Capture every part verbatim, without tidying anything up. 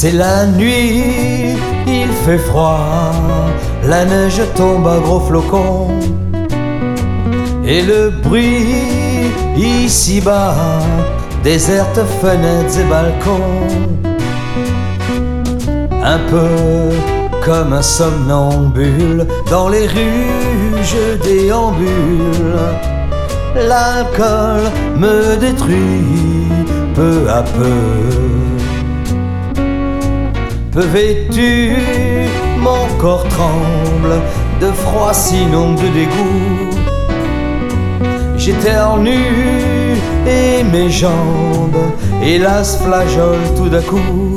C'est la nuit, il fait froid, la neige tombe à gros flocons, et le bruit ici-bas déserte fenêtres et balcons. Un peu comme un somnambule, dans les rues je déambule. L'alcool me détruit peu à peu. Peu vêtu, mon corps tremble de froid, sinon de dégoût. J'éternue et mes jambes, hélas, flageolent tout d'un coup.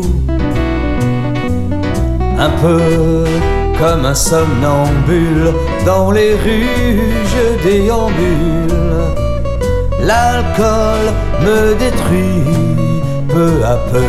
Un peu comme un somnambule, dans les rues je déambule. L'alcool me détruit peu à peu.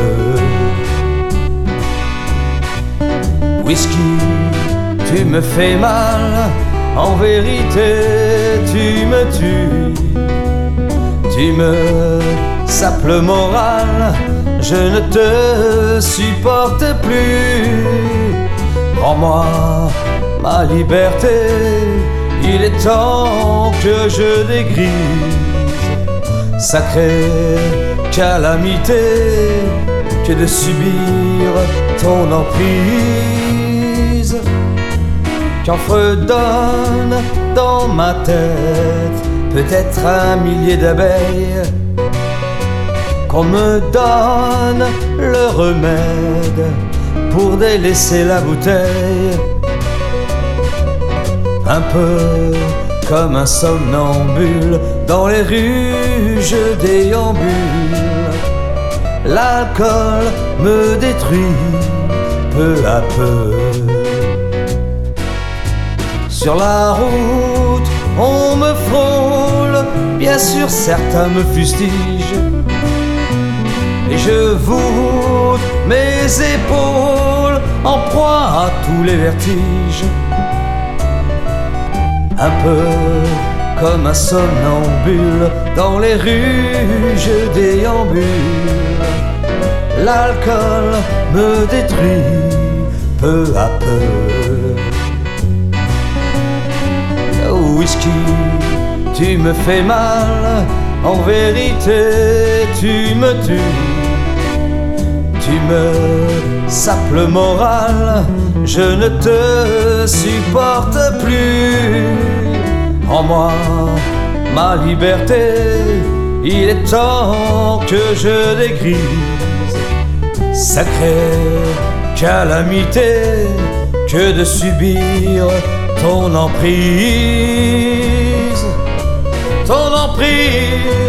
Whisky, tu me fais mal, en vérité tu me tues. Tu me sapes le moral, je ne te supporte plus. Rends-moi ma liberté, il est temps que je dégrise. Sacrée calamité, que de subir ton emprise. Qu'en fredonne dans ma tête peut-être un millier d'abeilles. Qu'on me donne le remède pour délaisser la bouteille. Un peu comme un somnambule, dans les rues je déambule. L'alcool me détruit peu à peu. Sur la route on me frôle, bien sûr certains me fustigent, et je voûte mes épaules en proie à tous les vertiges. Un peu comme un somnambule, dans les rues je déambule. L'alcool me détruit peu à peu. Oh, whisky, tu me fais mal, en vérité tu me tues. Tu me sapes le moral, je ne te supporte plus. Rends-moi ma liberté, il est temps que je dégrise. Sacrée calamité, que de subir ton emprise. Ton emprise.